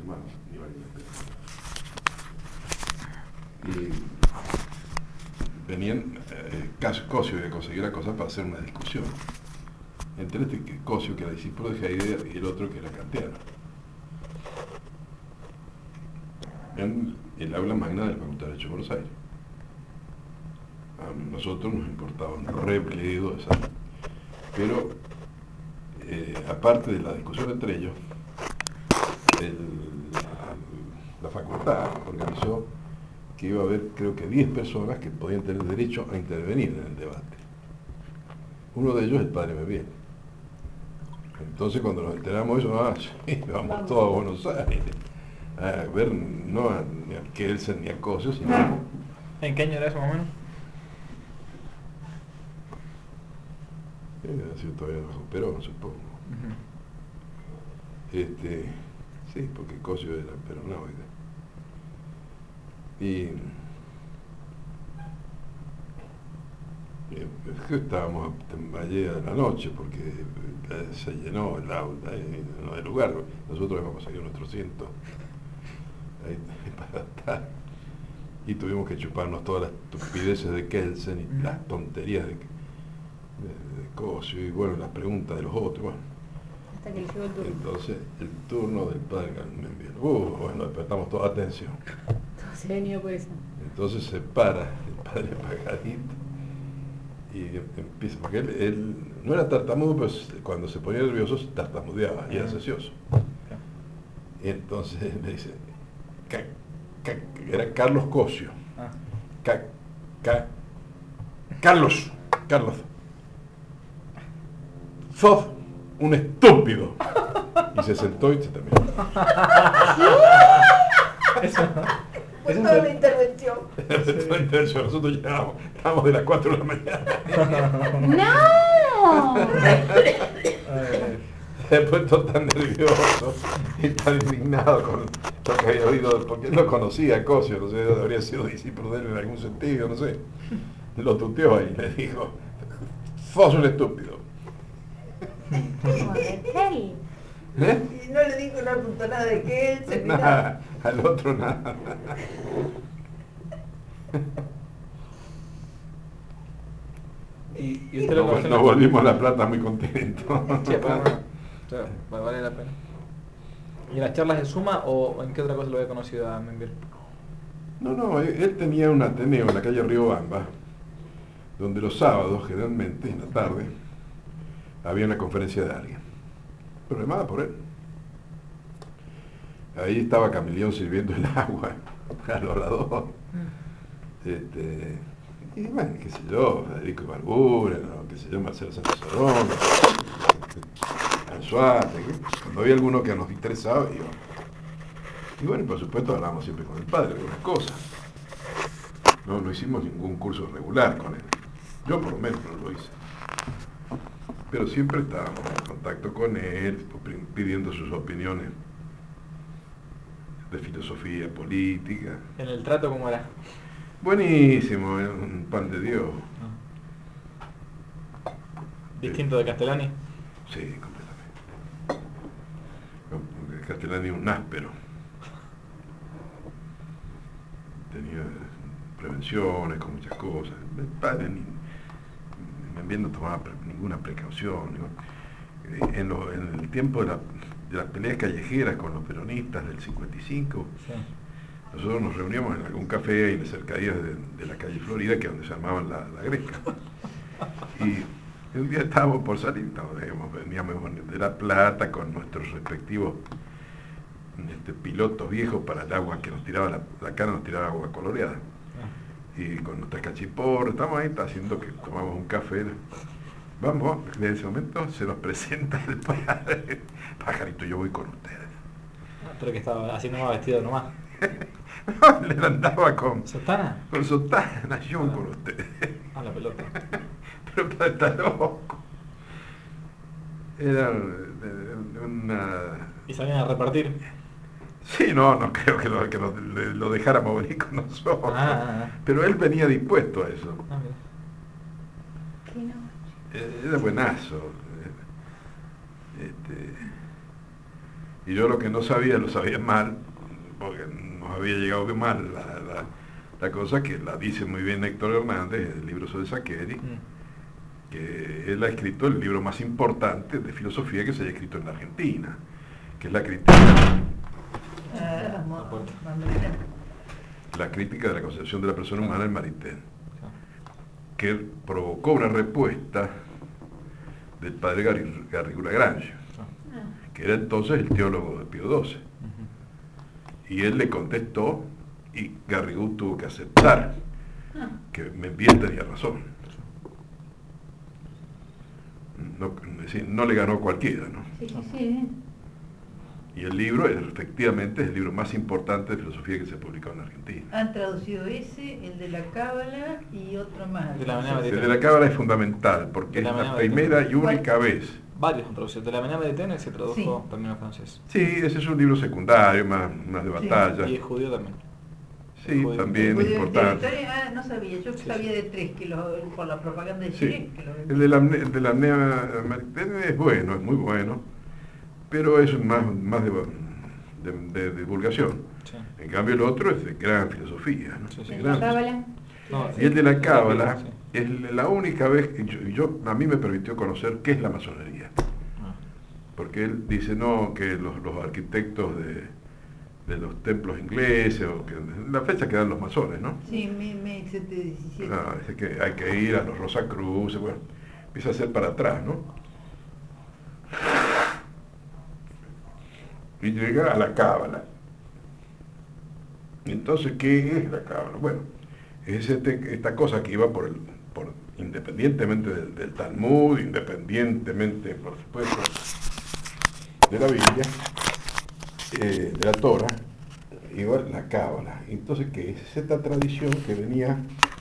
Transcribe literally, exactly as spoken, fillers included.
más, ni vale la pena. Y venían, eh, Cosio de conseguir la cosa para hacer una discusión entre este Cosio, que era discípulo de Heidegger, y el otro que era kantiano, en el aula magna de la Facultad de Derecho de Buenos Aires. A nosotros nos importaba un repledo, pero eh, aparte de la discusión entre ellos, el, la facultad organizó que iba a haber, creo que diez personas que podían tener derecho a intervenir en el debate. Uno de ellos es el padre Membiel. Entonces, cuando nos enteramos de eso, ah, sí, vamos, vamos todos a Buenos Aires a ver, no a, ni a Kelsen ni a Cosio, sino... ¿En qué año era eso más o menos? Eh, ha sido todavía bajo Perón, supongo. Uh-huh. Este, sí, porque Cosio era peronoide. Y es que estábamos en Valle de la noche porque se llenó el aula, no hay lugar. Nosotros hemos conseguido nuestro asiento ahí para estar. Y tuvimos que chuparnos todas las estupideces de Kelsen y mm. las tonterías de, de, de Cosio y bueno, las preguntas de los otros. Bueno. Hasta que llegó el turno. Entonces, el turno del padre Membiel. Uh, bueno, despertamos toda atención. Todo se venía por eso. Entonces se para el padre apagadito y empieza, porque él, él no era tartamudo, pero cuando se ponía nervioso tartamudeaba y era sesioso. Y entonces me dice, ca, ca, era Carlos Cosio. Ca, ca, Carlos, Carlos, sos un estúpido. Y se sentó y se terminó. Eso Fue toda la intervención. Toda la intervención. Nosotros llegábamos, estábamos de las cuatro de la mañana. ¡No! Se ha puesto tan nervioso y tan indignado con lo que había oído, porque él no conocía a Cosio, no sé, habría sido discípulo de él en algún sentido, no sé. Lo tuteó ahí y le dijo, sos un estúpido. ¿Eh? Y no le dijo, no apuntó nada de que él se nada, al otro nada. Y, y usted no, lo conoce. Nos volvimos a La Plata muy contentos. Sí, pero bueno, o sea, vale la pena. ¿Y en las charlas de Suma o en qué otra cosa lo había conocido a Membiel? No, no, él tenía un ateneo en la calle Riobamba, donde los sábados, generalmente, en la tarde, había una conferencia de alguien, programada por él. Ahí estaba Camilión sirviendo el agua al orador. Este, y bueno, qué sé yo, Federico Ibarbura, ¿no? Qué sé yo, Marcelo Sánchez Sorón, Anzuate, cuando había alguno que nos interesaba, iba. Y bueno, por supuesto hablábamos siempre con el padre, algunas cosas. No, no hicimos ningún curso regular con él. Yo por lo menos no lo hice. Pero siempre estábamos en contacto con él, pidiendo sus opiniones de filosofía política. ¿En el trato cómo era? Buenísimo, un pan de Dios. ¿Distinto de Castellani? Sí, completamente. Castellani un áspero. Tenía prevenciones con muchas cosas. El padre ni, ni no tomaba pre, ninguna precaución. Ni, en, lo, en el tiempo de, la, de las peleas callejeras con los peronistas del cincuenta y cinco, sí. Nosotros nos reuníamos en algún café ahí en las cercanías de, de la calle Florida, que es donde se llamaban la, la Greca. Y un día estábamos por salir, estábamos, digamos, veníamos de La Plata con nuestros respectivos este, pilotos viejos para el agua que nos tiraba, la, la cara nos tiraba agua coloreada. Y con nuestras cachiporras, estamos ahí haciendo que tomamos un café. Vamos, en ese momento se nos presenta el padre. Pajarito, yo voy con ustedes. Pero que estaba haciendo más vestido nomás. No, le andaba con ¿Sotana? Con sotana, yo voy ah. con ustedes. Ah, la pelota. Pero para estar loco. Era una... ¿Y salían a repartir? Sí, no, no creo que lo, que lo, lo dejáramos venir con nosotros. Ah, ah, ah. Pero él venía dispuesto a eso. Ah, ¿qué no? Era buenazo. Este, Y yo lo que no sabía, lo sabía mal, porque nos había llegado mal la, la, la cosa que la dice muy bien Héctor Hernández en el libro sobre Saccheri, mm. que él ha escrito el libro más importante de filosofía que se haya escrito en la Argentina, que es la crítica, Uh, la crítica de la concepción de la persona humana en Maritain, que provocó una respuesta del padre Garri- Garrigou Lagrange, que era entonces el teólogo de Pío doce. Y él le contestó y Garrigou tuvo que aceptar que bien tenía razón. No, es decir, no le ganó cualquiera, ¿no? Sí, sí, sí. Y el libro, efectivamente, es el libro más importante de filosofía que se publicó en Argentina. Han traducido ese, el de la Cábala y otro más. De la manera El de la Cábala es fundamental, porque es la primera y única vez. Varios han traducido. De la manera mediterránea se tradujo Sí. también al francés. Sí, ese es un libro secundario, más, más de batalla. Y el judío también. Sí, judío. también El de- importante. de- ah, no sabía, yo Sí, sabía sí. de tres, que lo, por la propaganda de Sí. Chile. Que lo El de la, el de la apnea Maritain es bueno, es muy bueno, pero es más, más de, de, de- de divulgación. Sí. En cambio el otro es de gran filosofía, ¿no? Sí, sí. De ¿La gran- Cábala? No, Y el de la Cábala Sí. es la única vez que yo, yo- a mí me permitió conocer qué es la masonería. Ah. Porque él dice, no, que los, los arquitectos de, de los templos ingleses, o que, la fecha que dan los masones, ¿no? Sí, mil setecientos diecisiete. No, dice que hay que ir a los Rosacruces, bueno, empieza a hacer para atrás, ¿no? Y llega a la Cábala. Entonces, ¿qué es la Cábala? Bueno, es este, esta cosa que iba por el, por, independientemente del, del Talmud, independientemente, por supuesto, de la Biblia, eh, de la Torah, iba la Cábala. Entonces, ¿qué es? Es esta tradición que venía